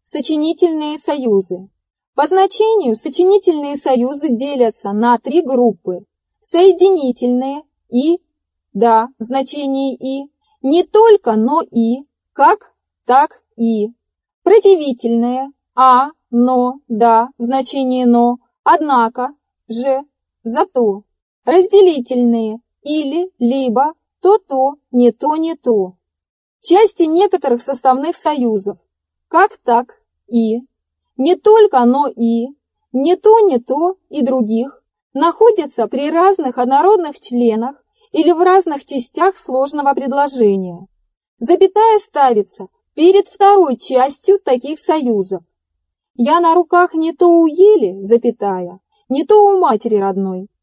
Сочинительные союзы. По значению сочинительные союзы делятся на три группы. Соединительные и, да, в значении и, не только, но и, как, так и. Противительные, но, да, в значении но, однако, же, зато. Разделительные, или, либо, то, не то, не то. Части некоторых составных союзов. Как так и, не только, но и, не то и других находятся при разных однородных членах или в разных частях сложного предложения. Запятая ставится перед второй частью таких союзов. Я на руках не то у ели, запятая, не то у матери родной.